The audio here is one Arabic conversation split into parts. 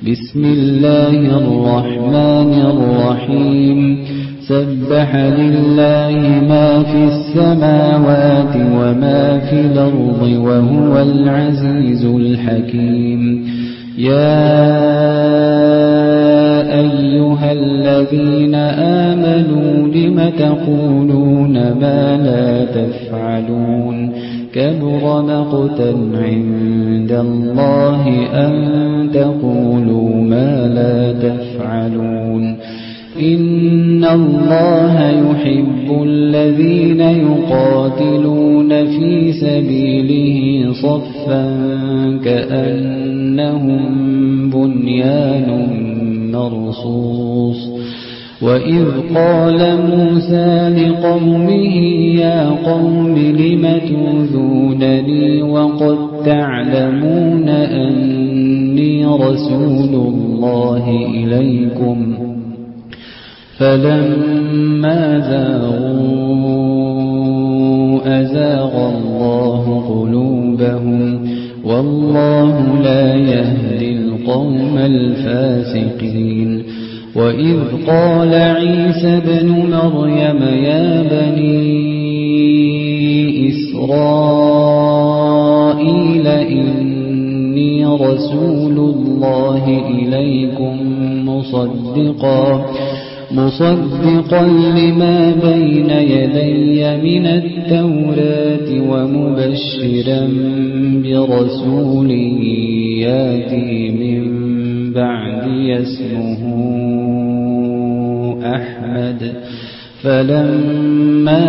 بسم الله الرحمن الرحيم سبح لله ما في السماوات وما في الأرض وهو العزيز الحكيم يا أيها الذين آمنوا لم تقولون ما لا تفعلون كبر مقتا عند الله أن تقولوا ما لا تفعلون إن الله يحب الذين يقاتلون في سبيله صفا كأنهم بنيان مرصوص وإذ قال موسى لقومه يا قوم لم تؤذونني وقد تعلمون أني رسول الله إليكم فلما زاغوا أزاغ الله قلوبهم والله لا يهدي القوم الفاسقين وإذ قال عيسى ابن مريم يا بني إسرائيل إني رسول الله إليكم مصدقا لما بين يدي من التوراة ومبشرا برسول ياتي من بعدي اسمه أحمد فلما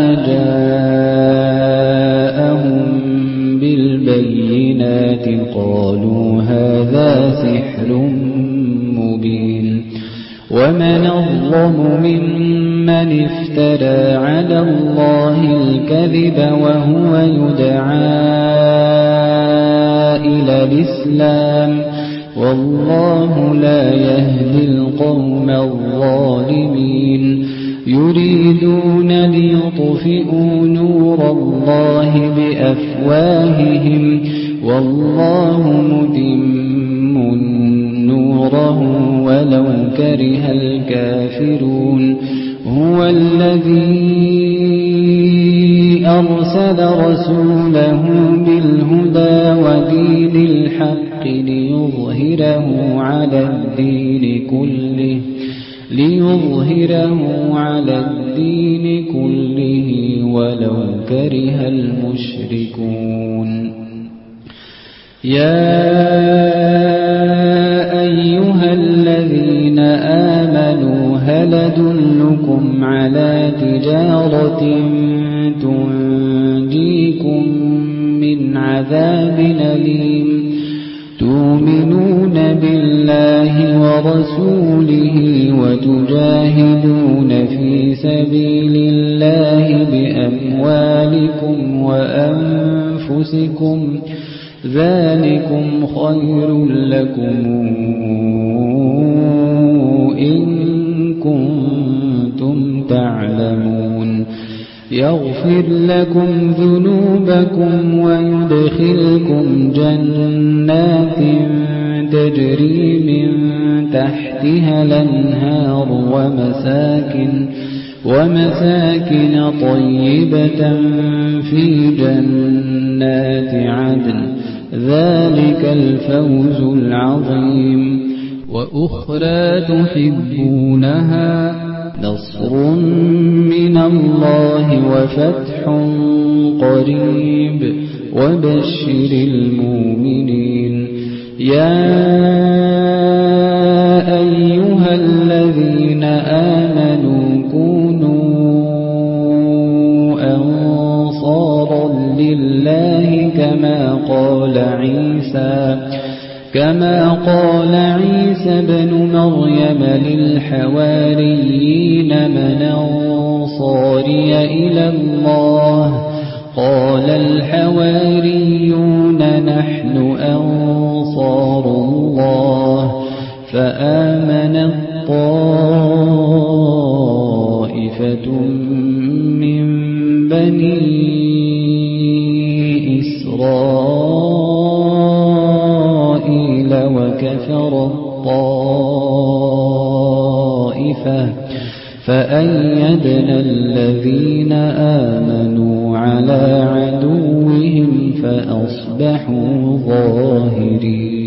جاءهم بالبينات قالوا هذا سحر مبين ومن أظلم ممن افترى على الله الكذب وهو يدعى إلى الإسلام والله لا يهدي القوم الظالمين يريدون ليطفئوا نور الله بأفواههم والله متم نوره ولو كره الكافرون هو الذي أرسل رسوله بالهدى ودين الحق ليظهره على الدين كله ولو كره المشركون يا أيها الذين آمنوا هل أدلكم على تجارة تنجيكم من عذاب أليم تؤمنون بالله ورسوله وتجاهدون في سبيل الله بأموالكم وأنفسكم ذلكم خير لكم إن كنتم تعلمون يغفر لكم ذنوبكم ويدخلكم جنات تجري من تحتها الأنهار ومساكن طيبة في جنات عدن ذلك الفوز العظيم وأخرى تحبونها نصر من الله وفتح قريب وبشر المؤمنين يا أيها الذين آمنوا كونوا أنصارا لله كما قال عيسى ابن مريم للحواريين من أنصاري إلى الله قال الحواريون نحن أنصار الله فآمنت طائفة من بني إسرائيل وكفرت طائفة فأيدنا الذين آمنوا على عدوهم فأصبحوا ظاهرين